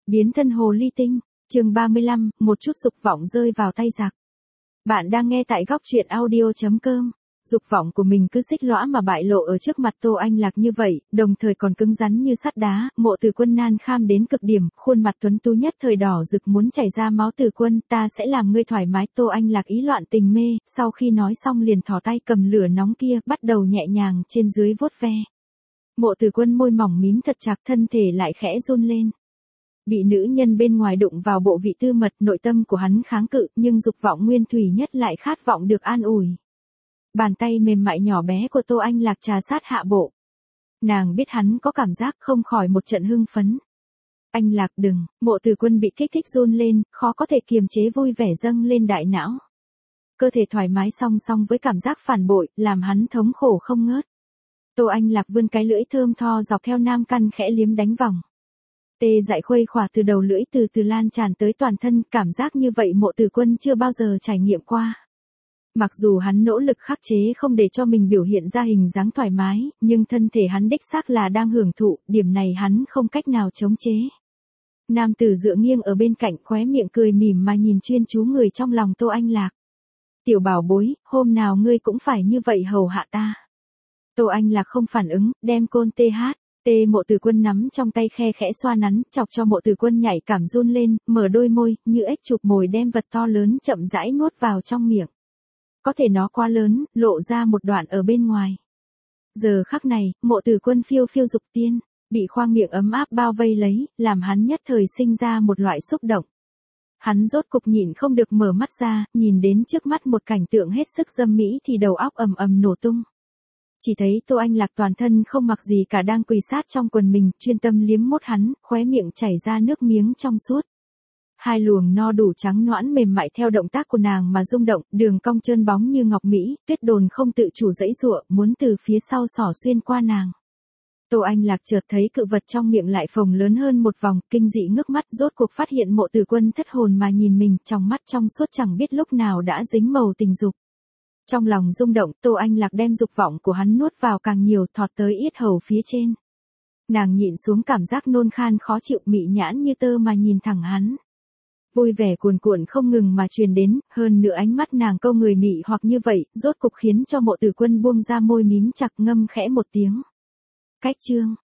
Biến thân hồ ly tinh, chương 35, một chút dục vọng rơi vào tay giặc. Bạn đang nghe tại góc truyện audio.com. Dục vọng của mình cứ xích lõa mà bại lộ ở trước mặt Tô Anh Lạc như vậy, đồng thời còn cứng rắn như sắt đá. Mộ Từ Quân nan kham đến cực điểm, khuôn mặt tuấn tú nhất thời đỏ rực muốn chảy ra máu. Từ Quân, ta sẽ làm ngươi thoải mái. Tô Anh Lạc ý loạn tình mê, sau khi nói xong liền thò tay cầm lửa nóng kia, bắt đầu nhẹ nhàng trên dưới vuốt ve. Mộ Từ Quân môi mỏng mím thật chặt, thân thể lại khẽ run lên. Bị nữ nhân bên ngoài đụng vào bộ vị tư mật, nội tâm của hắn kháng cự, nhưng dục vọng nguyên thủy nhất lại khát vọng được an ủi. Bàn tay mềm mại nhỏ bé của Tô Anh Lạc trà sát hạ bộ. Nàng biết hắn có cảm giác, không khỏi một trận hưng phấn. Anh Lạc đừng, Mộ Từ Quân bị kích thích run lên, khó có thể kiềm chế vui vẻ dâng lên đại não. Cơ thể thoải mái song song với cảm giác phản bội, làm hắn thống khổ không ngớt. Tô Anh Lạc vươn cái lưỡi thơm tho dọc theo nam căn khẽ liếm đánh vòng. Tê dại khuây khỏa từ đầu lưỡi từ từ lan tràn tới toàn thân, cảm giác như vậy Mộ Từ Quân chưa bao giờ trải nghiệm qua. Mặc dù hắn nỗ lực khắc chế không để cho mình biểu hiện ra hình dáng thoải mái, nhưng thân thể hắn đích xác là đang hưởng thụ, điểm này hắn không cách nào chống chế. Nam tử dựa nghiêng ở bên cạnh, khóe miệng cười mỉm mà nhìn chuyên chú người trong lòng Tô Anh Lạc. Tiểu bảo bối, hôm nào ngươi cũng phải như vậy hầu hạ ta. Tô Anh Lạc không phản ứng, đem côn Mộ Từ Quân nắm trong tay khe khẽ xoa nắn, chọc cho Mộ Từ Quân nhảy cảm run lên, mở đôi môi, như ếch chụp mồi đem vật to lớn chậm rãi nuốt vào trong miệng. Có thể nó quá lớn, lộ ra một đoạn ở bên ngoài. Giờ khắc này, Mộ Từ Quân phiêu phiêu dục tiên, bị khoang miệng ấm áp bao vây lấy, làm hắn nhất thời sinh ra một loại xúc động. Hắn rốt cục nhịn không được mở mắt ra, nhìn đến trước mắt một cảnh tượng hết sức dâm mỹ thì đầu óc ầm ầm nổ tung. Chỉ thấy Tô Anh Lạc toàn thân không mặc gì cả đang quỳ sát trong quần mình, chuyên tâm liếm mốt hắn, khóe miệng chảy ra nước miếng trong suốt. Hai luồng no đủ trắng nõn mềm mại theo động tác của nàng mà rung động, đường cong trơn bóng như ngọc mỹ, Tuyết Đồn không tự chủ giãy giụa, muốn từ phía sau xỏ xuyên qua nàng. Tô Anh Lạc chợt thấy cự vật trong miệng lại phồng lớn hơn một vòng, kinh dị ngước mắt, rốt cuộc phát hiện Mộ Từ Quân thất hồn mà nhìn mình, trong mắt trong suốt chẳng biết lúc nào đã dính màu tình dục. Trong lòng rung động, Tô Anh Lạc đem dục vọng của hắn nuốt vào càng nhiều, thọt tới yết hầu phía trên. Nàng nhịn xuống cảm giác nôn khan khó chịu, mị nhãn như tơ mà nhìn thẳng hắn. Vui vẻ cuồn cuộn không ngừng mà truyền đến, hơn nữa ánh mắt nàng câu người mị hoặc như vậy, rốt cục khiến cho Mộ Từ Quân buông ra môi mím chặt, ngâm khẽ một tiếng. Cách chương.